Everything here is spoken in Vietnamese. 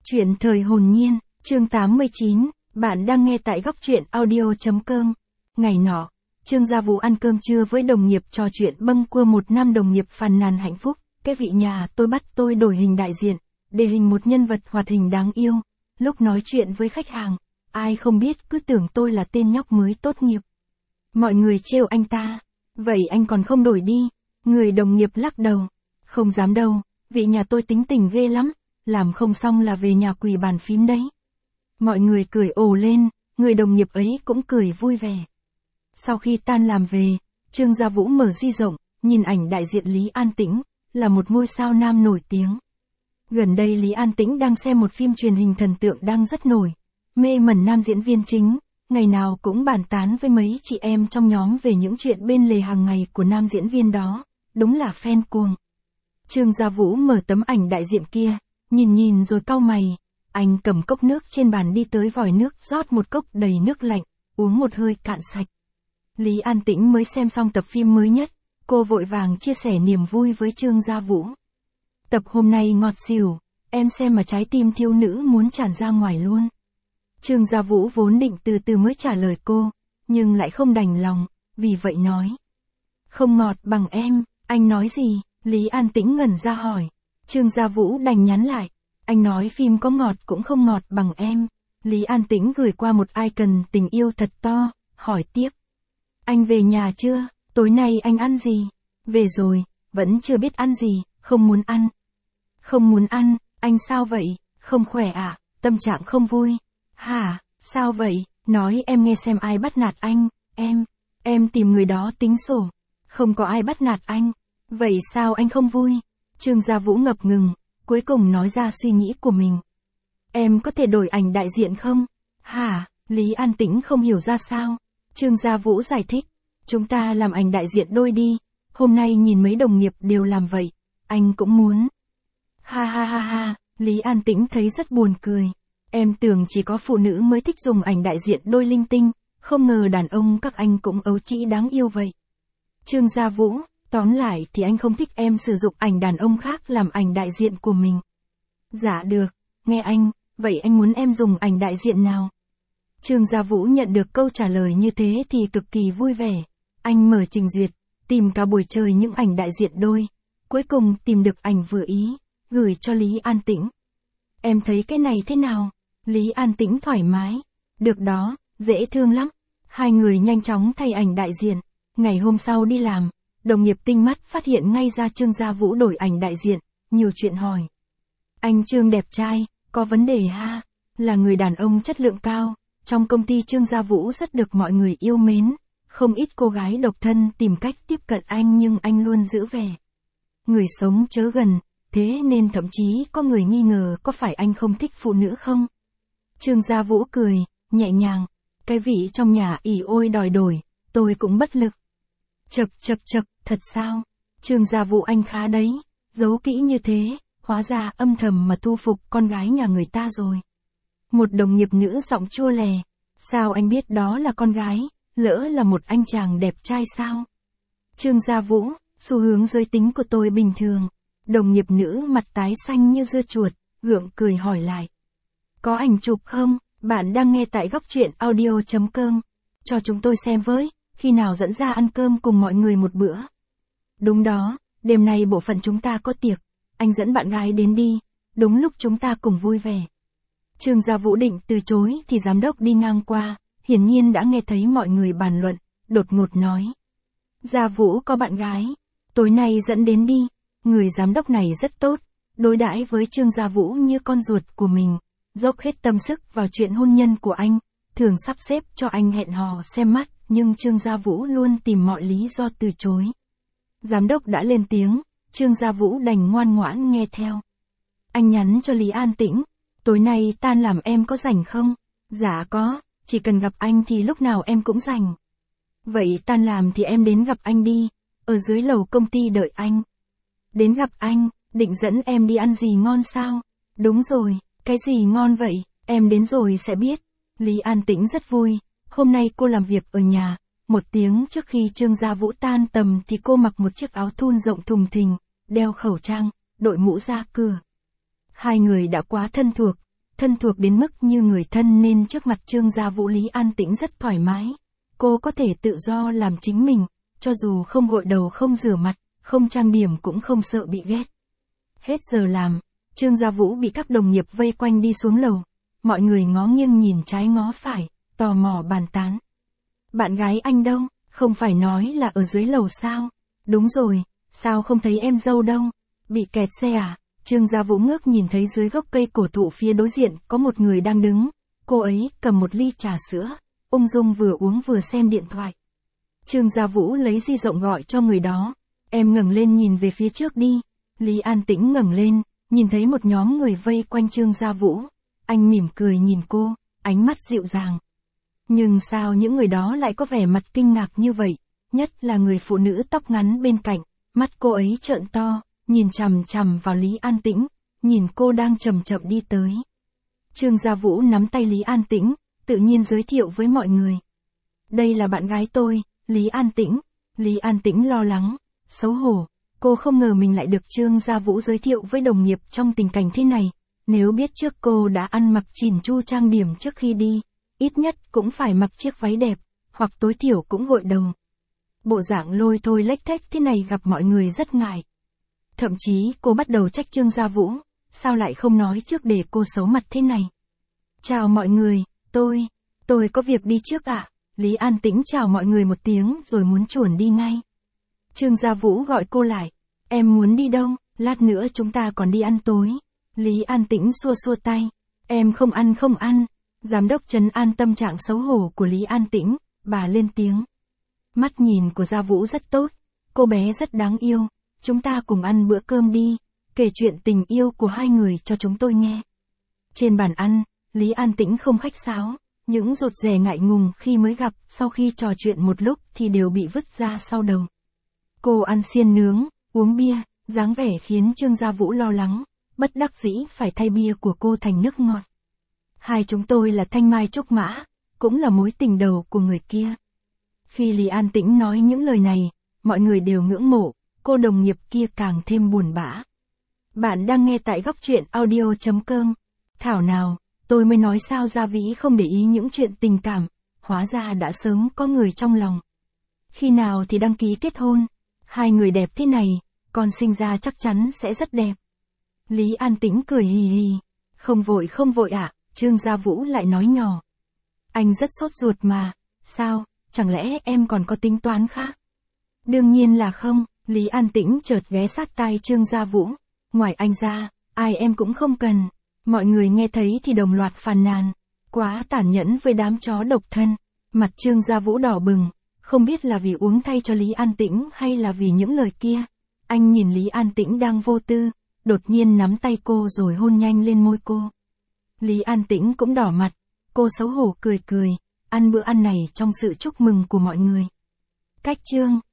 Chuyện thời hồn nhiên, chương 89, bạn đang nghe tại góc truyện audio.com. Ngày nọ, Trương Gia Vũ ăn cơm trưa với đồng nghiệp trò chuyện bâng quơ một năm đồng nghiệp phàn nàn hạnh phúc, cái vị nhà tôi bắt tôi đổi hình đại diện, để hình một nhân vật hoạt hình đáng yêu. Lúc nói chuyện với khách hàng, ai không biết cứ tưởng tôi là tên nhóc mới tốt nghiệp. Mọi người trêu anh ta, vậy anh còn không đổi đi, người đồng nghiệp lắc đầu, không dám đâu, vị nhà tôi tính tình ghê lắm. Làm không xong là về nhà quỳ bàn phím đấy. Mọi người cười ồ lên, người đồng nghiệp ấy cũng cười vui vẻ. Sau khi tan làm về, Trương Gia Vũ mở di rộng, nhìn ảnh đại diện Lý An Tĩnh, là một ngôi sao nam nổi tiếng. Gần đây Lý An Tĩnh đang xem một phim truyền hình thần tượng đang rất nổi, mê mẩn nam diễn viên chính, ngày nào cũng bàn tán với mấy chị em trong nhóm về những chuyện bên lề hàng ngày của nam diễn viên đó, đúng là fan cuồng. Trương Gia Vũ mở tấm ảnh đại diện kia, nhìn rồi cau mày, anh cầm cốc nước trên bàn đi tới vòi nước rót một cốc đầy nước lạnh, uống một hơi cạn sạch. Lý An Tĩnh mới xem xong tập phim mới nhất, cô vội vàng chia sẻ niềm vui với Trương Gia Vũ. Tập hôm nay ngọt xỉu, em xem mà trái tim thiếu nữ muốn tràn ra ngoài luôn. Trương Gia Vũ vốn định từ từ mới trả lời cô, nhưng lại không đành lòng, vì vậy nói. Không ngọt bằng em, anh nói gì? Lý An Tĩnh ngẩn ra hỏi. Trương Gia Vũ đành nhắn lại, anh nói phim có ngọt cũng không ngọt bằng em. Lý An Tĩnh gửi qua một icon tình yêu thật to, hỏi tiếp. Anh về nhà chưa, tối nay anh ăn gì? Về rồi, vẫn chưa biết ăn gì, không muốn ăn. Không muốn ăn, anh sao vậy, không khỏe à, tâm trạng không vui. Hả, sao vậy, nói em nghe xem ai bắt nạt anh, em tìm người đó tính sổ. Không có ai bắt nạt anh, vậy sao anh không vui? Trương Gia Vũ ngập ngừng, cuối cùng nói ra suy nghĩ của mình. Em có thể đổi ảnh đại diện không? Hả? Lý An Tĩnh không hiểu ra sao. Trương Gia Vũ giải thích. Chúng ta làm ảnh đại diện đôi đi. Hôm nay nhìn mấy đồng nghiệp đều làm vậy. Anh cũng muốn. Ha. Lý An Tĩnh thấy rất buồn cười. Em tưởng chỉ có phụ nữ mới thích dùng ảnh đại diện đôi linh tinh. Không ngờ đàn ông các anh cũng ấu trĩ đáng yêu vậy. Trương Gia Vũ. Tóm lại thì anh không thích em sử dụng ảnh đàn ông khác làm ảnh đại diện của mình. Dạ được, nghe anh, vậy anh muốn em dùng ảnh đại diện nào? Trương Gia Vũ nhận được câu trả lời như thế thì cực kỳ vui vẻ. Anh mở trình duyệt, tìm cả buổi trời những ảnh đại diện đôi. Cuối cùng tìm được ảnh vừa ý, gửi cho Lý An Tĩnh. Em thấy cái này thế nào? Lý An Tĩnh thoải mái. Được đó, dễ thương lắm. Hai người nhanh chóng thay ảnh đại diện. Ngày hôm sau đi làm. Đồng nghiệp tinh mắt phát hiện ngay ra Trương Gia Vũ đổi ảnh đại diện, nhiều chuyện hỏi. Anh Trương đẹp trai, có vấn đề ha? Là người đàn ông chất lượng cao, trong công ty Trương Gia Vũ rất được mọi người yêu mến, không ít cô gái độc thân tìm cách tiếp cận anh nhưng anh luôn giữ vẻ. Người sống chớ gần, thế nên thậm chí có người nghi ngờ có phải anh không thích phụ nữ không? Trương Gia Vũ cười, nhẹ nhàng, cái vị trong nhà ỉ ôi đòi đổi, tôi cũng bất lực. Chậc, thật sao? Trương Gia Vũ anh khá đấy, giấu kỹ như thế, hóa ra âm thầm mà thu phục con gái nhà người ta rồi. Một đồng nghiệp nữ giọng chua lè, sao anh biết đó là con gái, lỡ là một anh chàng đẹp trai sao? Trương Gia Vũ, xu hướng giới tính của tôi bình thường. Đồng nghiệp nữ mặt tái xanh như dưa chuột, gượng cười hỏi lại. Có ảnh chụp không? Bạn đang nghe tại góc truyện audio.com. Cho chúng tôi xem với. Khi nào dẫn ra ăn cơm cùng mọi người một bữa. Đúng đó, đêm nay bộ phận chúng ta có tiệc, anh dẫn bạn gái đến đi, đúng lúc chúng ta cùng vui vẻ. Trương Gia Vũ định từ chối thì giám đốc đi ngang qua, hiển nhiên đã nghe thấy mọi người bàn luận, đột ngột nói. Gia Vũ có bạn gái, tối nay dẫn đến đi, người giám đốc này rất tốt, đối đãi với Trương Gia Vũ như con ruột của mình, dốc hết tâm sức vào chuyện hôn nhân của anh, thường sắp xếp cho anh hẹn hò xem mắt. Nhưng Trương Gia Vũ luôn tìm mọi lý do từ chối. Giám đốc đã lên tiếng, Trương Gia Vũ đành ngoan ngoãn nghe theo. Anh nhắn cho Lý An Tĩnh, tối nay tan làm em có rảnh không? Dạ có, chỉ cần gặp anh thì lúc nào em cũng rảnh. Vậy tan làm thì em đến gặp anh đi, ở dưới lầu công ty đợi anh. Đến gặp anh, định dẫn em đi ăn gì ngon sao? Đúng rồi, cái gì ngon vậy, em đến rồi sẽ biết. Lý An Tĩnh rất vui. Hôm nay cô làm việc ở nhà, một tiếng trước khi Trương Gia Vũ tan tầm thì cô mặc một chiếc áo thun rộng thùng thình, đeo khẩu trang, đội mũ ra cửa. Hai người đã quá thân thuộc, thân thuộc đến mức như người thân nên trước mặt Trương Gia Vũ Lý An Tĩnh rất thoải mái. Cô có thể tự do làm chính mình, cho dù không gội đầu không rửa mặt, không trang điểm cũng không sợ bị ghét. Hết giờ làm, Trương Gia Vũ bị các đồng nghiệp vây quanh đi xuống lầu. Mọi người ngó nghiêng nhìn trái ngó phải, tò mò bàn tán. Bạn gái anh đâu, không phải nói là ở dưới lầu sao? Đúng rồi, sao không thấy em dâu đâu? Bị kẹt xe à? Trương Gia Vũ ngước nhìn thấy dưới gốc cây cổ thụ phía đối diện có một người đang đứng. Cô ấy cầm một ly trà sữa, ung dung vừa uống vừa xem điện thoại. Trương Gia Vũ lấy di động gọi cho người đó. Em ngẩng lên nhìn về phía trước đi. Lý An Tĩnh ngẩng lên, nhìn thấy một nhóm người vây quanh Trương Gia Vũ. Anh mỉm cười nhìn cô, ánh mắt dịu dàng. Nhưng sao những người đó lại có vẻ mặt kinh ngạc như vậy? Nhất là người phụ nữ tóc ngắn bên cạnh, mắt cô ấy trợn to, nhìn chằm chằm vào Lý An Tĩnh, nhìn cô đang chậm chậm đi tới. Trương Gia Vũ nắm tay Lý An Tĩnh, tự nhiên giới thiệu với mọi người. Đây là bạn gái tôi, Lý An Tĩnh. Lý An Tĩnh lo lắng, xấu hổ, cô không ngờ mình lại được Trương Gia Vũ giới thiệu với đồng nghiệp trong tình cảnh thế này. Nếu biết trước cô đã ăn mặc chỉn chu trang điểm trước khi đi, ít nhất cũng phải mặc chiếc váy đẹp, hoặc tối thiểu cũng gội đầu. Bộ dạng lôi thôi lếch thếch thế này gặp mọi người rất ngại. Thậm chí cô bắt đầu trách Trương Gia Vũ, sao lại không nói trước để cô xấu mặt thế này. Chào mọi người, tôi có việc đi trước ạ. Lý An Tĩnh chào mọi người một tiếng rồi muốn chuồn đi ngay. Trương Gia Vũ gọi cô lại, em muốn đi đâu, lát nữa chúng ta còn đi ăn tối. Lý An Tĩnh xua xua tay, em không ăn. Giám đốc trấn an tâm trạng xấu hổ của Lý An Tĩnh, bà lên tiếng. Mắt nhìn của Gia Vũ rất tốt, cô bé rất đáng yêu, chúng ta cùng ăn bữa cơm đi, kể chuyện tình yêu của hai người cho chúng tôi nghe. Trên bàn ăn, Lý An Tĩnh không khách sáo, những rụt rè ngại ngùng khi mới gặp, sau khi trò chuyện một lúc thì đều bị vứt ra sau đầu. Cô ăn xiên nướng, uống bia, dáng vẻ khiến Trương Gia Vũ lo lắng, bất đắc dĩ phải thay bia của cô thành nước ngọt. Hai chúng tôi là Thanh Mai Trúc Mã, cũng là mối tình đầu của người kia. Khi Lý An Tĩnh nói những lời này, mọi người đều ngưỡng mộ, cô đồng nghiệp kia càng thêm buồn bã. Bạn đang nghe tại Góc Truyện Audio.com. Thảo nào, tôi mới nói sao Gia Vĩ không để ý những chuyện tình cảm, hóa ra đã sớm có người trong lòng. Khi nào thì đăng ký kết hôn, hai người đẹp thế này, con sinh ra chắc chắn sẽ rất đẹp. Lý An Tĩnh cười hì hì, không vội ạ. Trương Gia Vũ lại nói nhỏ. Anh rất sốt ruột mà, sao, chẳng lẽ em còn có tính toán khác? Đương nhiên là không, Lý An Tĩnh chợt ghé sát tai Trương Gia Vũ. Ngoài anh ra, ai em cũng không cần. Mọi người nghe thấy thì đồng loạt phàn nàn. Quá tàn nhẫn với đám chó độc thân. Mặt Trương Gia Vũ đỏ bừng, không biết là vì uống thay cho Lý An Tĩnh hay là vì những lời kia. Anh nhìn Lý An Tĩnh đang vô tư, đột nhiên nắm tay cô rồi hôn nhanh lên môi cô. Lý An Tĩnh cũng đỏ mặt, cô xấu hổ cười, ăn bữa ăn này trong sự chúc mừng của mọi người. Cách chương